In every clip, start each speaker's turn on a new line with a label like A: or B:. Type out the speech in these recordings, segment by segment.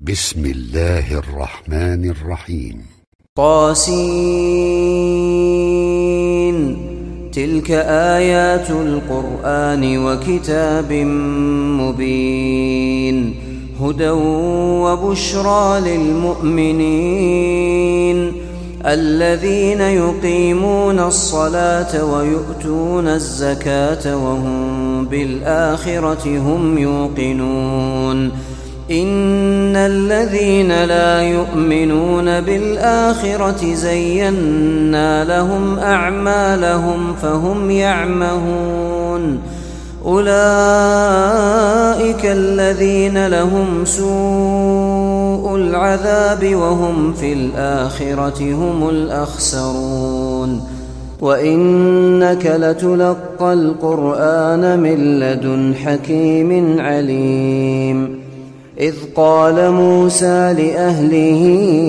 A: بسم الله الرحمن الرحيم.
B: طاسين. تلك آيات القرآن وكتاب مبين، هدى وبشرى للمؤمنين الذين يقيمون الصلاة ويؤتون الزكاة وهم بالآخرة هم يوقنون. إن الذين لا يؤمنون بالآخرة زينا لهم أعمالهم فهم يعمهون. أولئك الذين لهم سوء العذاب وهم في الآخرة هم الأخسرون. وإنك لتلقى القرآن من لدن حكيم عليم. إذ قال موسى لأهله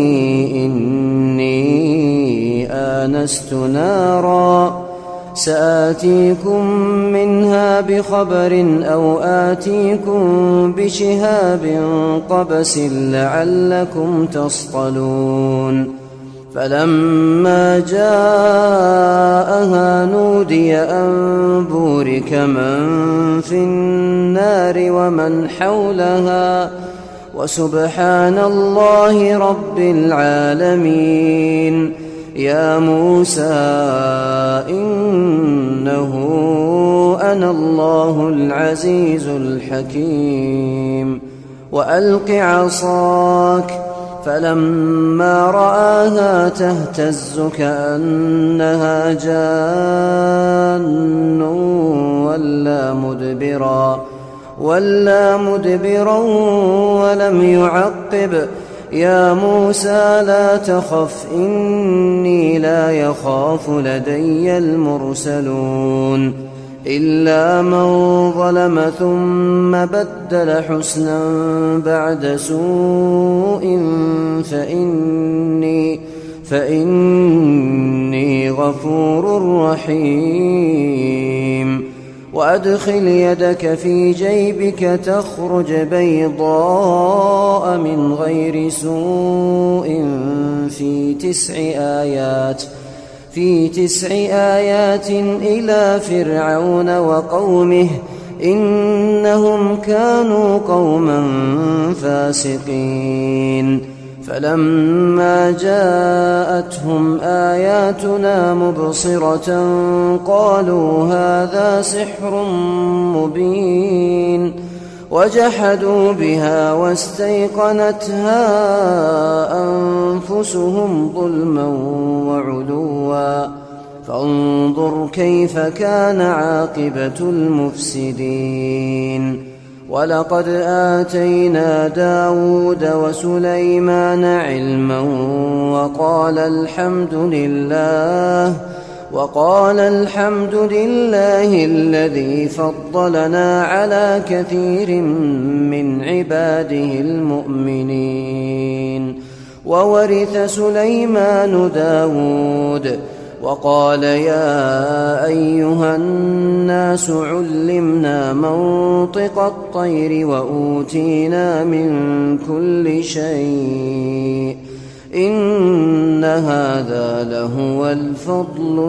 B: إني آنست نارا سآتيكم منها بخبر أو آتيكم بشهاب قبس لعلكم تصطلون. فلما جاءها نودي أن بورك من في النار ومن حولها وسبحان الله رب العالمين. يا موسى إنه أنا الله العزيز الحكيم. وألق عصاك. فلما رآها تهتز كأنها جان ولا مدبرا ولم يعقب. يا موسى لا تخف إني لا يخاف لدي المرسلون. إلا من ظلم ثم بدل حسنا بعد سوء فإني غفور رحيم. وأدخل يدك في جيبك تخرج بيضاء من غير سوء في 9 آيات إلى فرعون وقومه إنهم كانوا قوما فاسقين. فلما جاءتهم آياتنا مبصرة قالوا هذا سحر مبين. وجحدوا بها واستيقنتها أنفسهم ظلما وعلوا فانظر كيف كان عاقبة المفسدين. ولقد آتينا داود وسليمان علما وقال الحمد لله الذي فضلنا على كثير من عباده المؤمنين. وورث سليمان داود وقال يا أيها الناس علمنا منطق الطير وأوتينا من كل شيء إن هذا لهو الفضل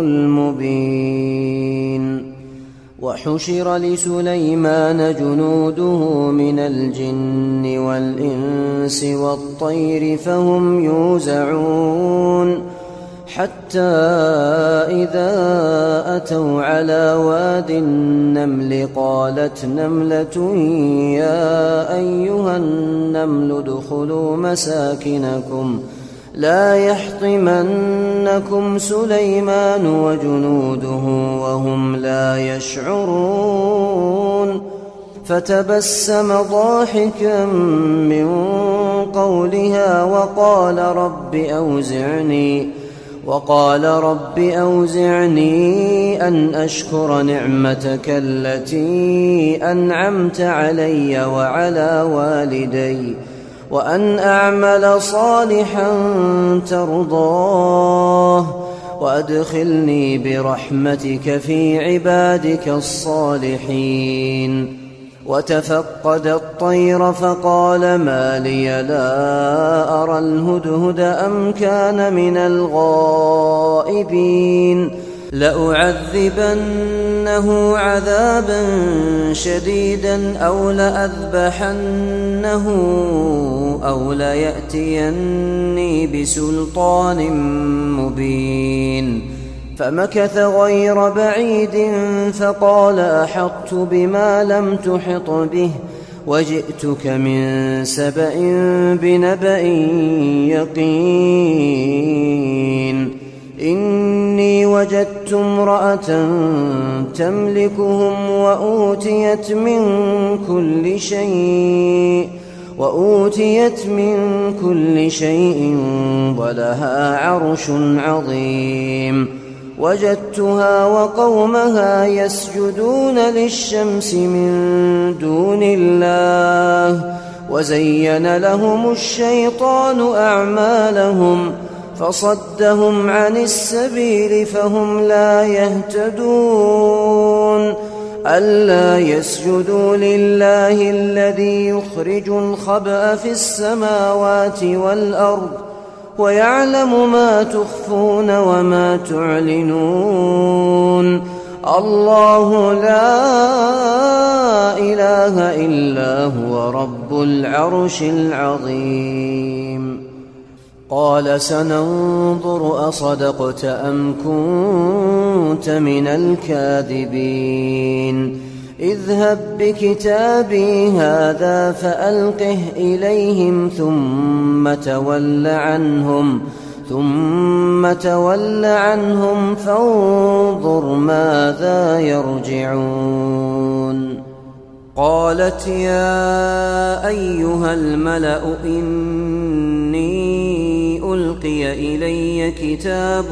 B: المبين. وحشر لسليمان جنوده من الجن والإنس والطير فهم يوزعون. حتى إذا أتوا على واد النمل قالت نملة يا أيها النمل ادخلوا مساكنكم لا يحطمنكم سليمان وجنوده وهم لا يشعرون. فتبسم ضاحكا من قولها وقال رب أوزعني أن أشكر نعمتك التي أنعمت علي وعلى والدي وأن أعمل صالحا ترضاه وأدخلني برحمتك في عبادك الصالحين. وتفقد الطير فقال ما لي لا أرى الهدهد أم كان من الغائبين لأعذبنه عذابا شديدا أو لأذبحنه أو ليأتيني بسلطان مبين فمكث غير بعيد فقال أحطت بما لم تحط به وجئتك من سبأ بنبأ يقين إني وجدت امرأة تملكهم وأوتيت من كل شيء ولها عرش عظيم وجدتها وقومها يسجدون للشمس من دون الله وزين لهم الشيطان أعمالهم فصدهم عن السبيل فهم لا يهتدون ألا يسجدوا لله الذي يخرج الخبأ في السماوات والأرض ويعلم ما تخفون وما تعلنون الله لا إله إلا هو رب العرش العظيم قال سننظر أصدقت أم كنت من الكاذبين اذهب بكتابي هذا فألقه إليهم ثم تول عنهم فانظر ماذا يرجعون قالت يا أيها الملأ إني ألقي إلي كتاب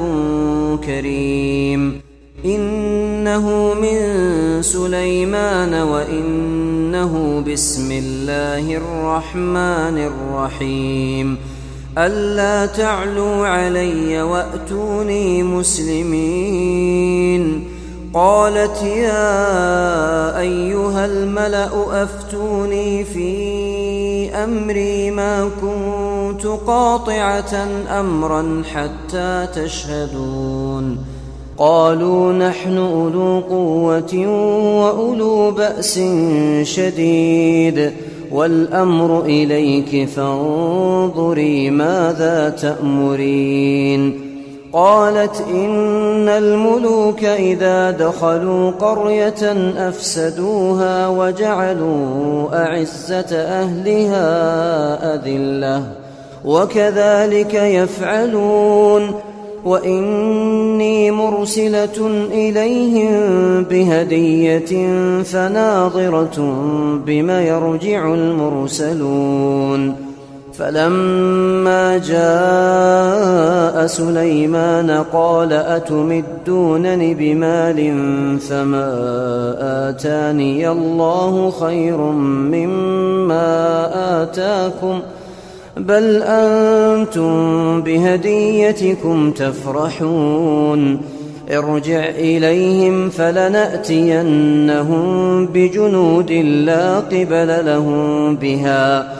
B: كريم إنه من سليمان وإنه بسم الله الرحمن الرحيم ألا تعلوا علي وأتوني مسلمين قالت يا أيها الملأ أفتوني في أمري ما كنت قاطعة أمرا حتى تشهدون قالوا نحن أولو قوة وأولو بأس شديد والأمر إليك فانظري ماذا تأمرين قالت إن الملوك إذا دخلوا قرية أفسدوها وجعلوا أعزة أهلها أذلة وكذلك يفعلون وإني مرسلة إليهم بهدية فناظرة بما يرجع المرسلون فلما جاء سليمان قال أتمدونني بمال فما آتاني الله خير مما آتاكم بل أنتم بهديتكم تفرحون ارجع إليهم فلنأتينهم بجنود لا قبل لهم بها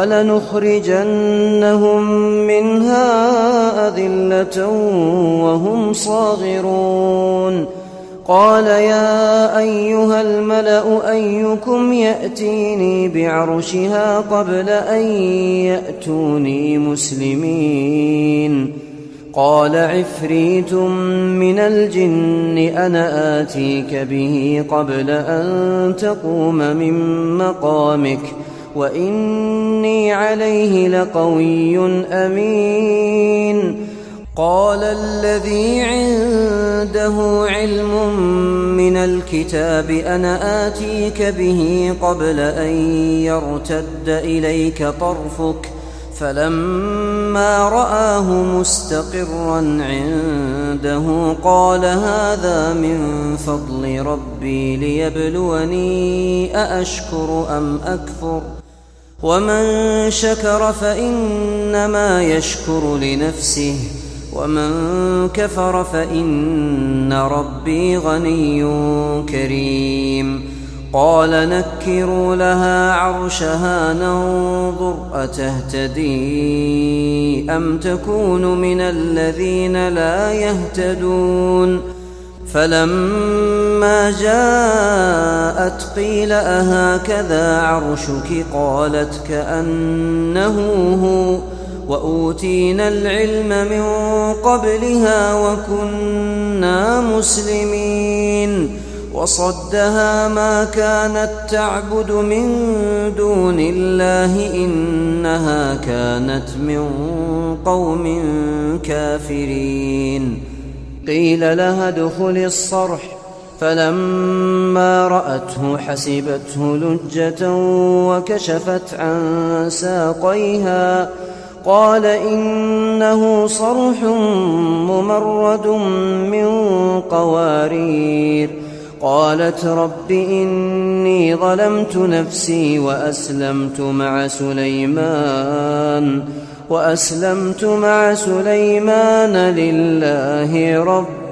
B: ولنخرجنهم منها أذلة وهم صاغرون قال يا أيها الملأ أيكم يأتيني بعرشها قبل أن يأتوني مسلمين قال عفريت من الجن أنا آتيك به قبل أن تقوم من مقامك وإني عليه لقوي أمين قال الذي عنده علم من الكتاب أنا آتيك به قبل أن يرتد إليك طرفك فلما رآه مستقرا عنده قال هذا من فضل ربي ليبلوني أأشكر أم أكفر ومن شكر فإنما يشكر لنفسه ومن كفر فإن ربي غني كريم قال نكروا لها عرشها ننظر أتهتدي أم تكون من الذين لا يهتدون فلما جاءت قيل أهكذا عرشك قالت كأنه هو وأوتينا العلم من قبلها وكنا مسلمين وصدها ما كانت تعبد من دون الله إنها كانت من قوم كافرين قيل لها ادخل الصرح فلما رأته حسبته لجة وكشفت عن ساقيها قال إنه صرح ممرد من قوارير قالت رب إني ظلمت نفسي وأسلمت مع سليمان لله رب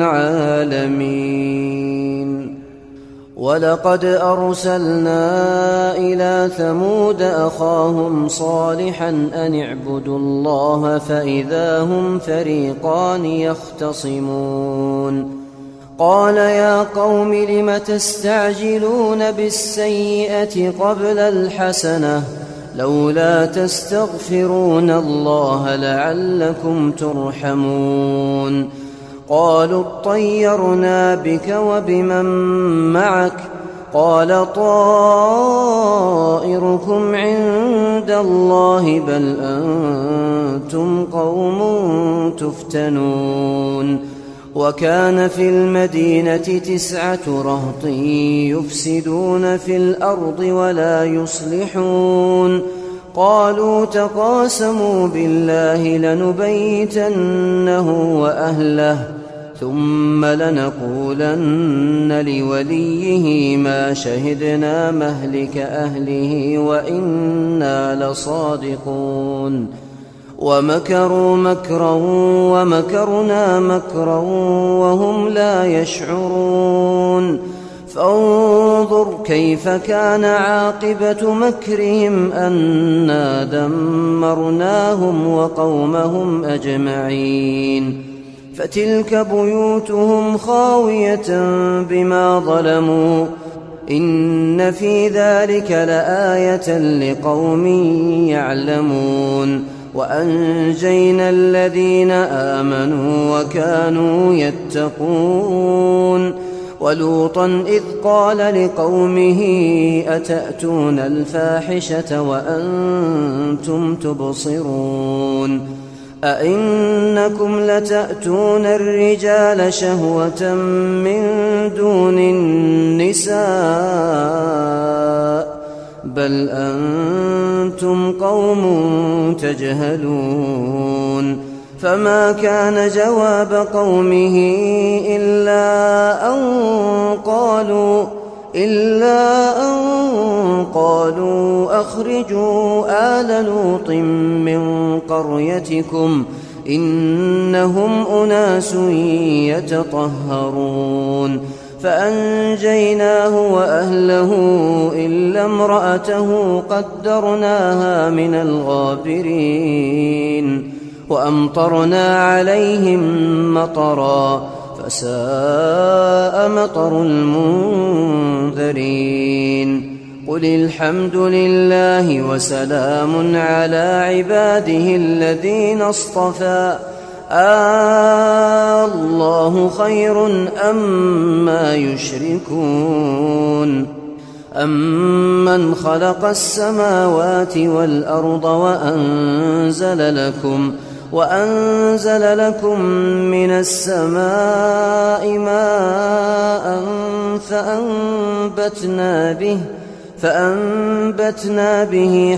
B: العالمين ولقد أرسلنا إلى ثمود أخاهم صالحا أن اعبدوا الله فإذا هم فريقان يختصمون قال يا قوم لم تستعجلون بالسيئة قبل الحسنة لولا تستغفرون الله لعلكم ترحمون قالوا اطيرنا بك وبمن معك قال طائركم عند الله بل أنتم قوم تفتنون وكان في المدينة 9 رهط يفسدون في الأرض ولا يصلحون قالوا تقاسموا بالله لنبيتنه وأهله ثم لنقولن لوليه ما شهدنا مهلك أهله وإنا لصادقون ومكروا مكرا ومكرنا مكرا وهم لا يشعرون فانظر كيف كان عاقبة مكرهم أنا دمرناهم وقومهم أجمعين فتلك بيوتهم خاوية بما ظلموا إن في ذلك لآية لقوم يعلمون وأنجينا الذين آمنوا وكانوا يتقون ولوطا إذ قال لقومه أتأتون الفاحشة وأنتم تبصرون أئنكم لتأتون الرجال شهوة من دون النساء بل أنتم قوم تجهلون فما كان جواب قومه إلا أن قالوا أخرجوا آل لوط من قريتكم إنهم أناس يتطهرون فأنجيناه وأهله إلا امرأته قدرناها من الغابرين وأمطرنا عليهم مطرا فساء مطر المنذرين قل الحمد لله وسلام على عباده الذين اصطفى الله خير أما يشركون أمن خلق السماوات والأرض وأنزل لكم من السماء ماء فأنبتنا به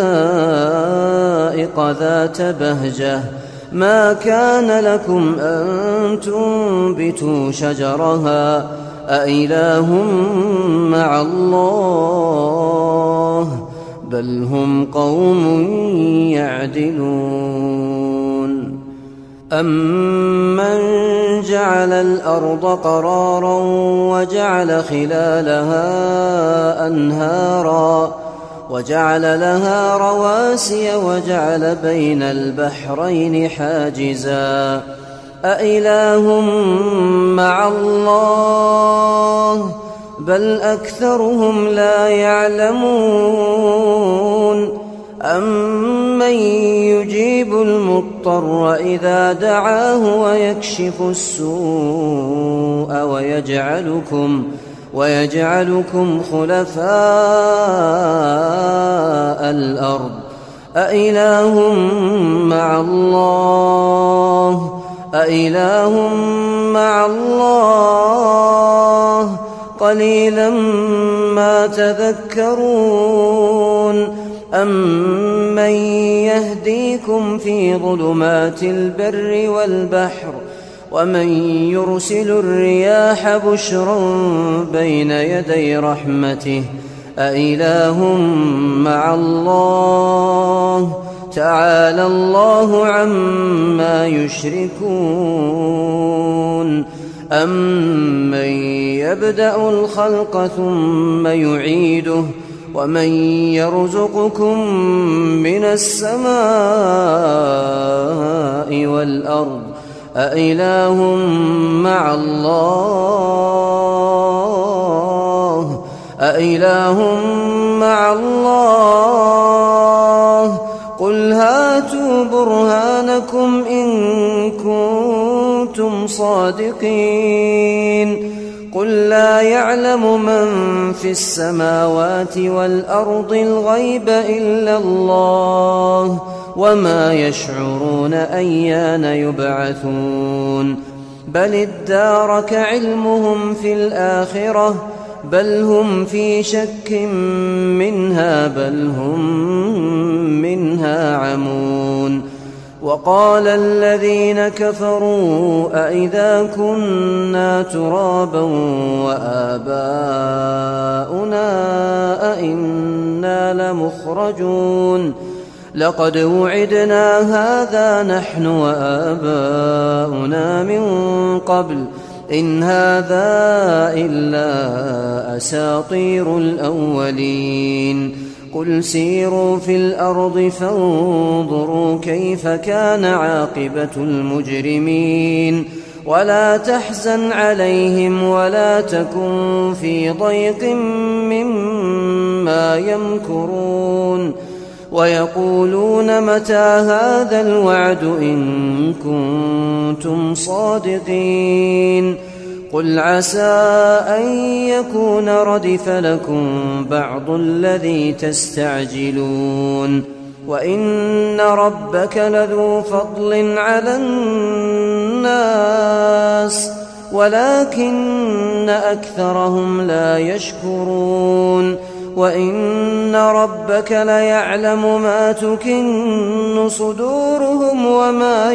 B: حدائق ذات بهجة ما كان لكم أن تنبتوا شجرها أإله مع الله بل هم قوم يعدلون أمن جعل الأرض قرارا وجعل خلالها أنهارا وجعل لها رواسي وجعل بين البحرين حاجزا أإله مع الله بل أكثرهم لا يعلمون أمن يجيب المضطر إذا دعاه ويكشف السوء ويجعلكم خلفاء الأرض أإله مع الله قليلا ما تذكرون أمن يهديكم في ظلمات البر والبحر ومن يرسل الرياح بشرا بين يدي رحمته أإله مع الله تعالى الله عما يشركون أمن يبدأ الخلق ثم يعيده ومن يرزقكم من السماء والأرض أإله مع الله قل هاتوا برهانكم إن كنتم صادقين قل لا يعلم من في السماوات والأرض الغيب إلا الله وما يشعرون أيان يبعثون بل ادارك علمهم في الآخرة بل هم في شك منها بل هم منها عمون وقال الذين كفروا أئذا كنا ترابا وآباؤنا أئنا لمخرجون لقد وعدنا هذا نحن وآباؤنا من قبل إن هذا إلا أساطير الأولين قل سيروا في الأرض فانظروا كيف كان عاقبة المجرمين ولا تحزن عليهم ولا تكن في ضيق مما يمكرون ويقولون متى هذا الوعد إن كنتم صادقين قل عسى أن يكون ردف لكم بعض الذي تستعجلون وإن ربك لذو فضل على الناس ولكن أكثرهم لا يشكرون وإن ربك ليعلم ما تكن صدورهم وما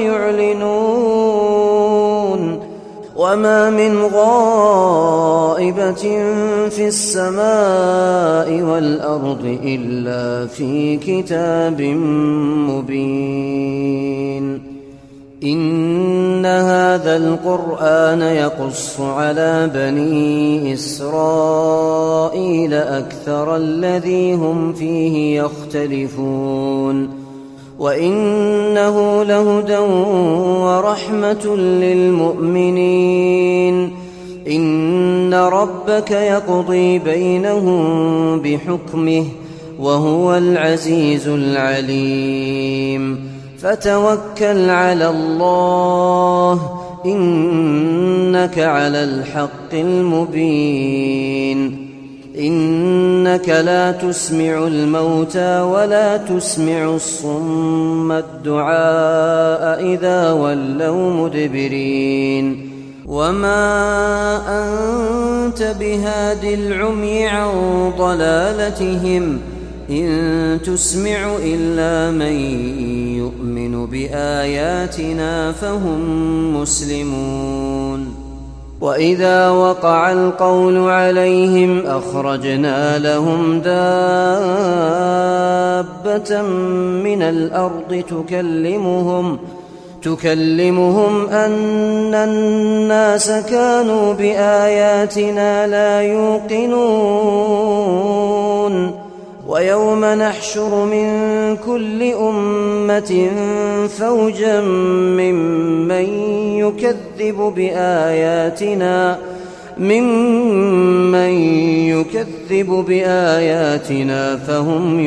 B: يعلنون وما من غائبة في السماء والأرض إلا في كتاب مبين إن هذا القرآن يقص على بني إسرائيل أكثر الذي هم فيه يختلفون وإنه لهدى ورحمة للمؤمنين إن ربك يقضي بينهم بحكمه وهو العزيز العليم فتوكل على الله إنك على الحق المبين إنك لا تسمع الموتى ولا تسمع الصم الدعاء إذا ولوا مدبرين وما أنت بهاد العمي عن ضلالتهم إن تسمع إلا من يؤمن بآياتنا فهم مسلمون وإذا وقع القول عليهم أخرجنا لهم دابة من الأرض تكلمهم أن الناس كانوا بآياتنا لا يوقنون ويوم نحشر من كل أمة فوجا ممن يكذب بآياتنا فهم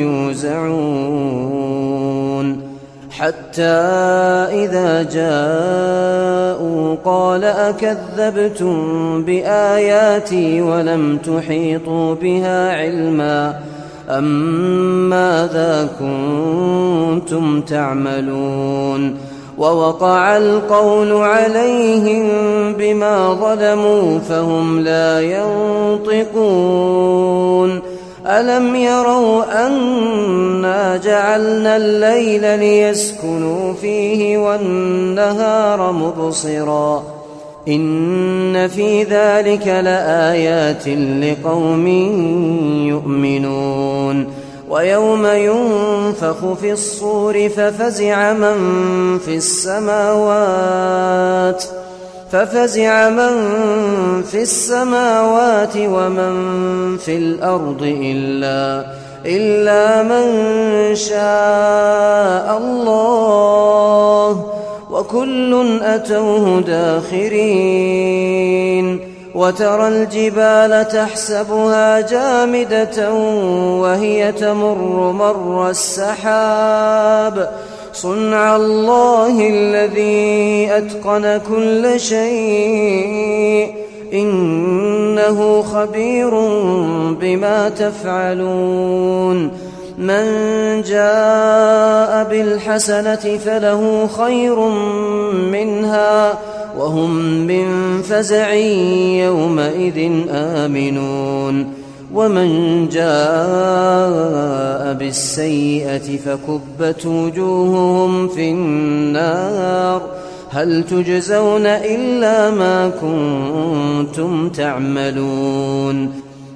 B: يوزعون حتى إذا جاءوا قال أكذبتم بآياتي ولم تحيطوا بها علما أم ماذا كنتم تعملون ووقع القول عليهم بما ظلموا فهم لا ينطقون ألم يروا أنا جعلنا الليل ليسكنوا فيه والنهار مبصرا إن في ذلك لآيات لقوم يؤمنون ويوم ينفخ في الصور ففزع من في السماوات ومن في الأرض إلا من شاء الله وكل أتوه داخرين وترى الجبال تحسبها جامدة وهي تمر مر السحاب صنع الله الذي أتقن كل شيء إنه خبير بما تفعلون من جاء بالحسنة فله خير منها وهم من فزع يومئذ آمنون ومن جاء بالسيئة فكبت وجوههم في النار هل تجزون إلا ما كنتم تعملون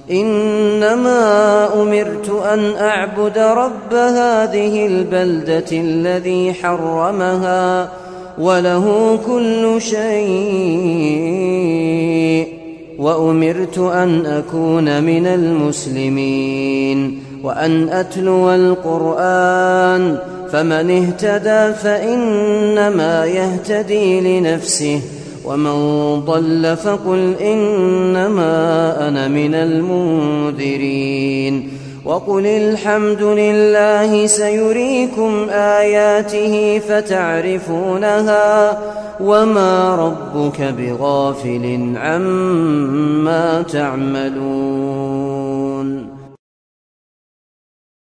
B: إنما أمرت أن أعبد رب هذه البلدة الذي حرمها وله كل شيء وأمرت أن أكون من المسلمين وأن أتلو القرآن فمن اهتدى فإنما يهتدي لنفسه ومن ضل فقل إنما أنا من المنذرين وقل الحمد لله سيريكم آياته فتعرفونها وما ربك بغافل عما تعملون